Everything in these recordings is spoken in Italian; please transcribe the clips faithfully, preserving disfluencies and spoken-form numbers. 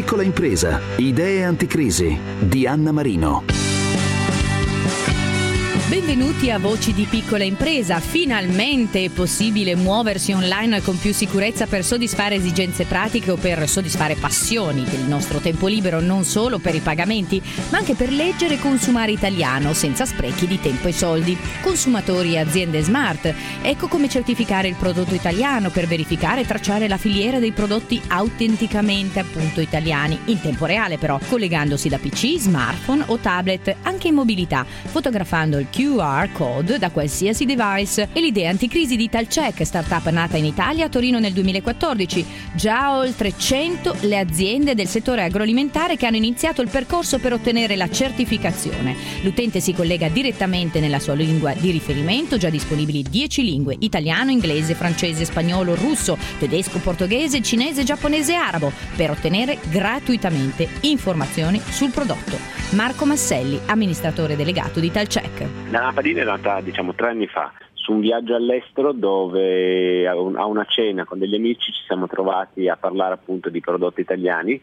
piccola impresa, idee anticrisi di Anna Marino. Benvenuti a Voci di Piccola Impresa. Finalmente è possibile muoversi online con più sicurezza per soddisfare esigenze pratiche o per soddisfare passioni del nostro tempo libero, non solo per i pagamenti, ma anche per leggere e consumare italiano senza sprechi di tempo e soldi. Consumatori e aziende smart. Ecco come certificare il prodotto italiano per verificare e tracciare la filiera dei prodotti autenticamente appunto italiani, in tempo reale però, collegandosi da P C, smartphone o tablet, anche in mobilità, fotografando il Q R code da qualsiasi device. E l'idea anticrisi di Italcheck, startup nata in Italia a Torino nel duemilaquattordici. Già oltre cento le aziende del settore agroalimentare che hanno iniziato il percorso per ottenere la certificazione. L'utente si collega direttamente nella sua lingua di riferimento, già disponibili dieci lingue: italiano, inglese, francese, spagnolo, russo, tedesco, portoghese, cinese, giapponese e arabo, per ottenere gratuitamente informazioni sul prodotto. Marco Masselli, amministratore delegato di Italcheck. La lampadina è nata diciamo tre anni fa su un viaggio all'estero, dove a una cena con degli amici ci siamo trovati a parlare appunto di prodotti italiani,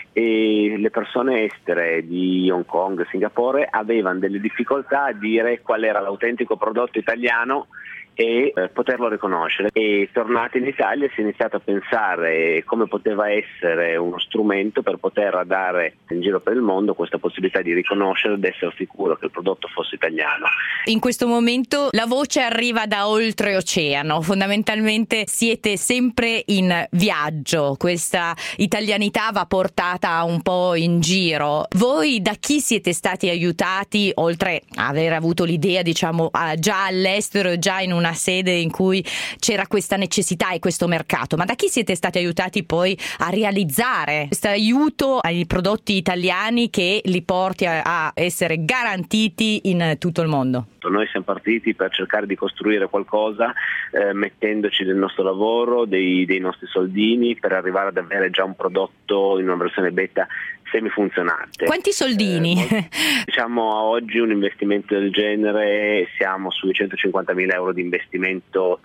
e le persone estere di Hong Kong, Singapore avevano delle difficoltà a dire qual era l'autentico prodotto italiano e eh, poterlo riconoscere. E tornati in Italia si è iniziato a pensare come poteva essere uno strumento per poter dare in giro per il mondo questa possibilità di riconoscere ed essere sicuro che il prodotto fosse italiano. In questo momento la voce arriva da oltreoceano, fondamentalmente siete sempre in viaggio, questa italianità va portata un po' in giro. Voi da chi siete stati aiutati, oltre a aver avuto l'idea diciamo già all'estero, già in una una sede in cui c'era questa necessità e questo mercato, ma da chi siete stati aiutati poi a realizzare questo aiuto ai prodotti italiani che li porti a, a essere garantiti in tutto il mondo? Noi siamo partiti per cercare di costruire qualcosa, eh, mettendoci del nostro lavoro, dei, dei nostri soldini, per arrivare ad avere già un prodotto in una versione beta semifunzionante. Quanti soldini? Eh, molto, diciamo a oggi un investimento del genere siamo sui centocinquantamila euro di investimento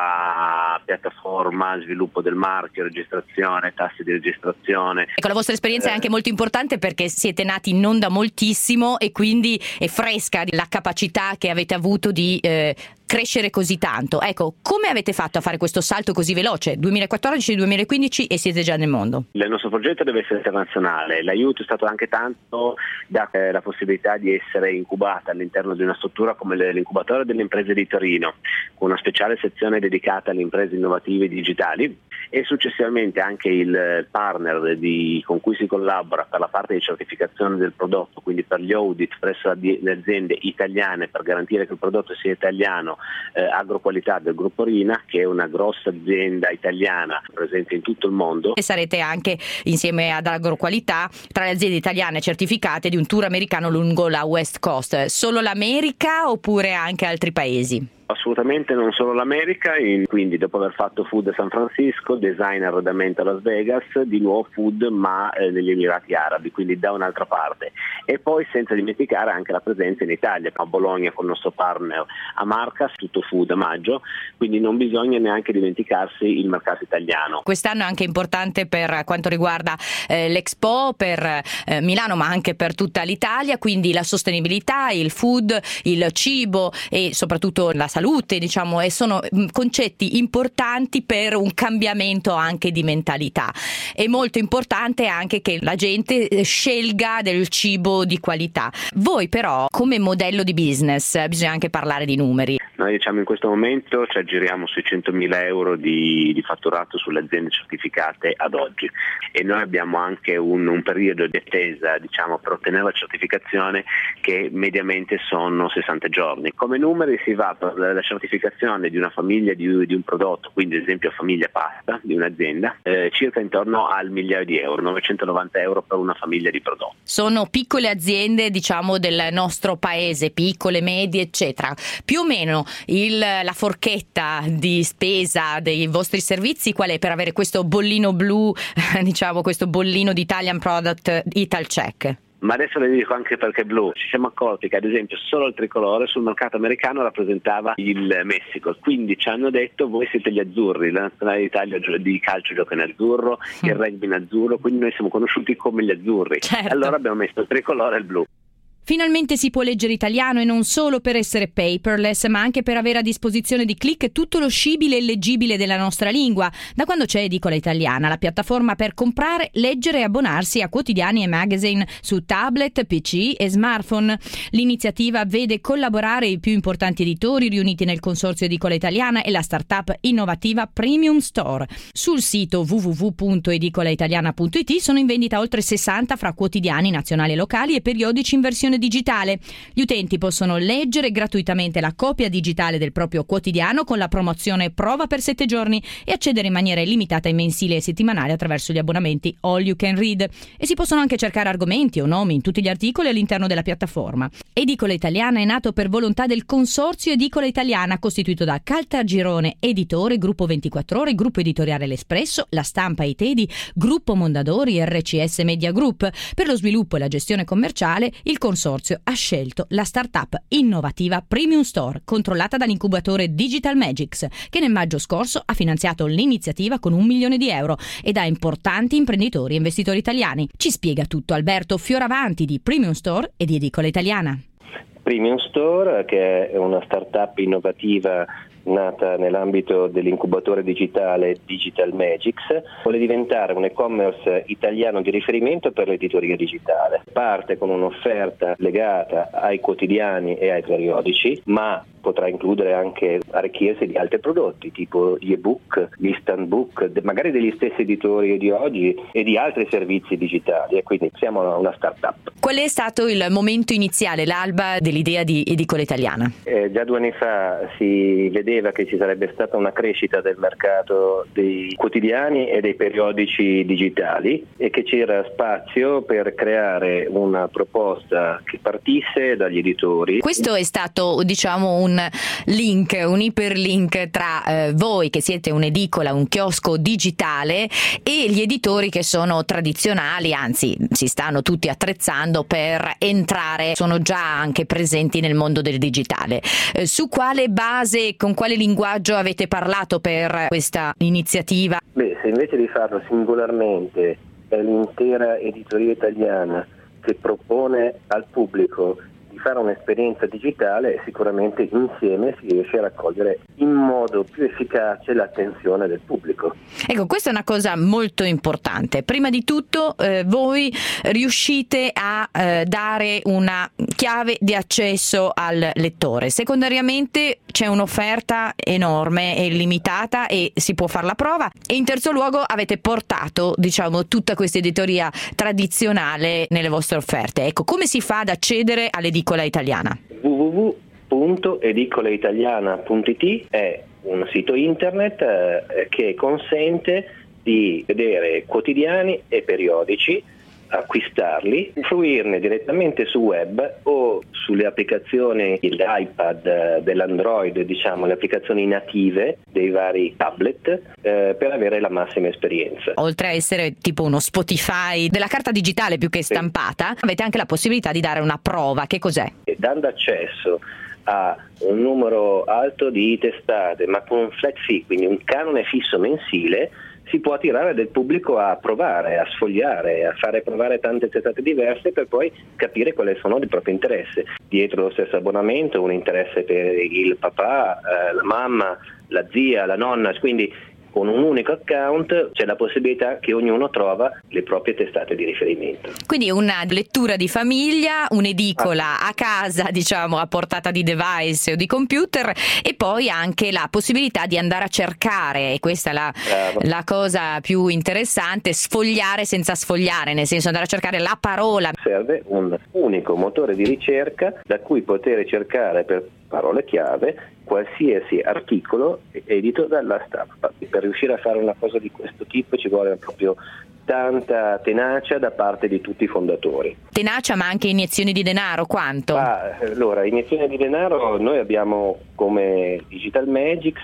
tra piattaforma, sviluppo del marchio, registrazione, tasse di registrazione. Ecco, la vostra esperienza eh, è anche molto importante perché siete nati non da moltissimo e quindi è fresca la capacità che avete avuto di eh, crescere così tanto. Ecco, come avete fatto a fare questo salto così veloce? duemilaquattordici duemilaquindici e siete già nel mondo. Il nostro progetto deve essere internazionale. L'aiuto è stato anche tanto da eh, la possibilità di essere incubata all'interno di una struttura come l'incubatore delle imprese di Torino, con una speciale sezione dedicata alle imprese innovative digitali, e successivamente anche il partner di, con cui si collabora per la parte di certificazione del prodotto, quindi per gli audit presso le aziende italiane per garantire che il prodotto sia italiano, eh, Agroqualità del gruppo Rina, che è una grossa azienda italiana presente in tutto il mondo. E sarete anche insieme ad Agroqualità tra le aziende italiane certificate di un tour americano lungo la West Coast. Solo l'America oppure anche altri paesi? Assolutamente non solo l'America, in, quindi dopo aver fatto Food a San Francisco, design e arredamento a Las Vegas, di nuovo Food ma eh, negli Emirati Arabi, quindi da un'altra parte. E poi senza dimenticare anche la presenza in Italia, a Bologna con il nostro partner a Marcas, tutto Food a maggio, quindi non bisogna neanche dimenticarsi il mercato italiano. Quest'anno è anche importante per quanto riguarda eh, l'Expo, per eh, Milano ma anche per tutta l'Italia, quindi la sostenibilità, il food, il cibo e soprattutto la salute, diciamo, e sono concetti importanti per un cambiamento anche di mentalità. È molto importante anche che la gente scelga del cibo di qualità. Voi però come modello di business bisogna anche parlare di numeri. Noi diciamo in questo momento ci aggiriamo sui centomila euro di, di fatturato sulle aziende certificate ad oggi, e noi abbiamo anche un, un periodo di attesa diciamo per ottenere la certificazione che mediamente sono sessanta giorni. Come numeri si va per la certificazione di una famiglia di, di un prodotto, quindi ad esempio famiglia pasta di un'azienda, eh, circa intorno al migliaio di euro, novecentonovanta euro per una famiglia di prodotti. Sono piccole aziende diciamo del nostro paese, piccole, medie eccetera. Più o meno il, la forchetta di spesa dei vostri servizi qual è per avere questo bollino blu, diciamo questo bollino di Italian Product Italcheck? Ma adesso le dico anche perché blu. Ci siamo accorti che ad esempio solo il tricolore sul mercato americano rappresentava il Messico, quindi ci hanno detto voi siete gli azzurri, la nazionale d'Italia di calcio gioca in azzurro, mm. il rugby in azzurro, quindi noi siamo conosciuti come gli azzurri. Certo. Allora abbiamo messo il tricolore e il blu. Finalmente si può leggere italiano, e non solo per essere paperless, ma anche per avere a disposizione di click tutto lo scibile e leggibile della nostra lingua. Da quando c'è Edicola Italiana, la piattaforma per comprare, leggere e abbonarsi a quotidiani e magazine su tablet, P C e smartphone. L'iniziativa vede collaborare i più importanti editori riuniti nel consorzio Edicola Italiana e la startup innovativa Premium Store. Sul sito w w w punto edicola italiana punto i t sono in vendita oltre sessanta fra quotidiani nazionali e locali e periodici in versione digitale. Gli utenti possono leggere gratuitamente la copia digitale del proprio quotidiano con la promozione prova per sette giorni e accedere in maniera illimitata ai mensili e settimanali attraverso gli abbonamenti All You Can Read, e si possono anche cercare argomenti o nomi in tutti gli articoli all'interno della piattaforma. Edicola Italiana è nato per volontà del consorzio Edicola Italiana, costituito da Caltagirone Editore, Gruppo ventiquattro Ore, Gruppo Editoriale L'Espresso, La Stampa e i Tedi, Gruppo Mondadori e R C S Media Group. Per lo sviluppo e la gestione commerciale il consorzio ha scelto la startup innovativa Premium Store, controllata dall'incubatore Digital Magics, che nel maggio scorso ha finanziato l'iniziativa con un milione di euro e da importanti imprenditori e investitori italiani. Ci spiega tutto Alberto Fioravanti di Premium Store e di Edicola Italiana. Premium Store, che è una startup innovativa nata nell'ambito dell'incubatore digitale Digital Magics, vuole diventare un e-commerce italiano di riferimento per l'editoria digitale. Parte con un'offerta legata ai quotidiani e ai periodici, ma potrà includere anche arricchirsi di altri prodotti tipo gli ebook, gli instant book, magari degli stessi editori di oggi e di altri servizi digitali, e quindi siamo una startup. Qual è stato il momento iniziale, l'alba dell'idea di Edicola Italiana? Eh, già due anni fa si vedeva che ci sarebbe stata una crescita del mercato dei quotidiani e dei periodici digitali e che c'era spazio per creare una proposta che partisse dagli editori. Questo è stato, diciamo, un link, un iperlink tra eh, voi che siete un'edicola, un chiosco digitale, e gli editori che sono tradizionali, anzi si stanno tutti attrezzando per entrare, sono già anche presenti nel mondo del digitale. Eh, su quale base, con quale linguaggio avete parlato per questa iniziativa? Beh, se invece di farlo singolarmente è l'intera editoria italiana che propone al pubblico di fare un'esperienza digitale, sicuramente insieme si riesce a raccogliere in modo più efficace l'attenzione del pubblico. Ecco, questa è una cosa molto importante. Prima di tutto eh, voi riuscite a eh, dare una chiave di accesso al lettore. Secondariamente c'è un'offerta enorme e illimitata e si può fare la prova. E in terzo luogo avete portato, diciamo, tutta questa editoria tradizionale nelle vostre offerte. Ecco, come si fa ad accedere all'edicola italiana? w w w punto edicola italiana punto i t è un sito internet eh, che consente di vedere quotidiani e periodici, acquistarli, fruirne direttamente su web o sulle applicazioni dell'iPad, dell'Android, diciamo le applicazioni native dei vari tablet, eh, per avere la massima esperienza. Oltre a essere tipo uno Spotify della carta digitale più che stampata, sì, avete anche la possibilità di dare una prova. Che cos'è? E dando accesso a un numero alto di testate, ma con un flat fee, quindi un canone fisso mensile, si può attirare del pubblico a provare, a sfogliare, a fare provare tante testate diverse per poi capire quali sono il proprio interesse. Dietro lo stesso abbonamento un interesse per il papà, eh, la mamma, la zia, la nonna, quindi con un unico account c'è la possibilità che ognuno trova le proprie testate di riferimento. Quindi una lettura di famiglia, un'edicola a casa, diciamo a portata di device o di computer, e poi anche la possibilità di andare a cercare, e questa è la, la cosa più interessante, sfogliare senza sfogliare, nel senso andare a cercare la parola. Serve un unico motore di ricerca da cui poter cercare per parole chiave qualsiasi articolo edito dalla stampa. Per riuscire a fare una cosa di questo tipo ci vuole proprio tanta tenacia da parte di tutti i fondatori. Tenacia, ma anche iniezioni di denaro, quanto? Ah, allora, iniezioni di denaro, noi abbiamo come Digital Magics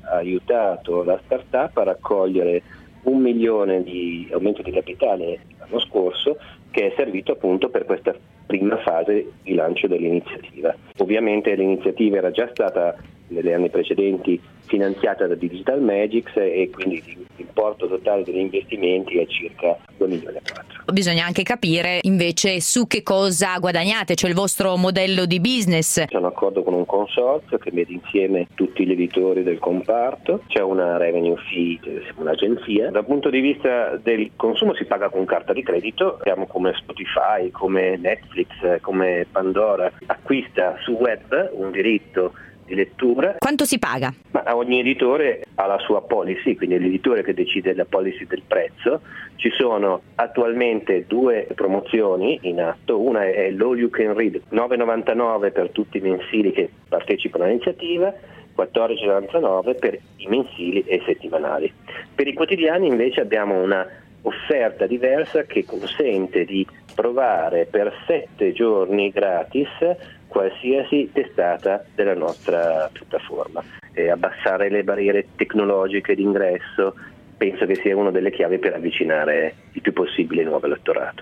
aiutato la startup a raccogliere un milione di aumento di capitale l'anno scorso che è servito appunto per questa prima fase di lancio dell'iniziativa. Ovviamente l'iniziativa era già stata negli anni precedenti finanziata da Digital Magics e quindi l'importo totale degli investimenti è circa due milioni e quattro. Bisogna anche capire invece su che cosa guadagnate, cioè il vostro modello di business. C'è un accordo con un consorzio che mette insieme tutti gli editori del comparto, c'è una revenue fee, un'agenzia. Dal punto di vista del consumo si paga con carta di credito, siamo come Spotify, come Netflix, come Pandora, acquista su web un diritto di lettura. Quanto si paga? Ma ogni editore ha la sua policy, quindi è l'editore che decide la policy del prezzo. Ci sono attualmente due promozioni in atto, una è l'All You Can Read, nove virgola novantanove per tutti i mensili che partecipano all'iniziativa, quattordici virgola novantanove per i mensili e settimanali. Per i quotidiani invece abbiamo una offerta diversa che consente di provare per sette giorni gratis qualsiasi testata della nostra piattaforma e abbassare le barriere tecnologiche d'ingresso. Penso che sia una delle chiavi per avvicinare il più possibile il nuovo elettorato.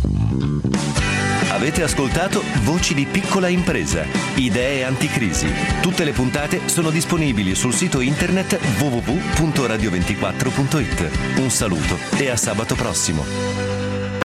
Avete ascoltato Voci di piccola impresa, idee anticrisi. Tutte le puntate sono disponibili sul sito internet w w w punto radio ventiquattro punto it. Un saluto e a sabato prossimo.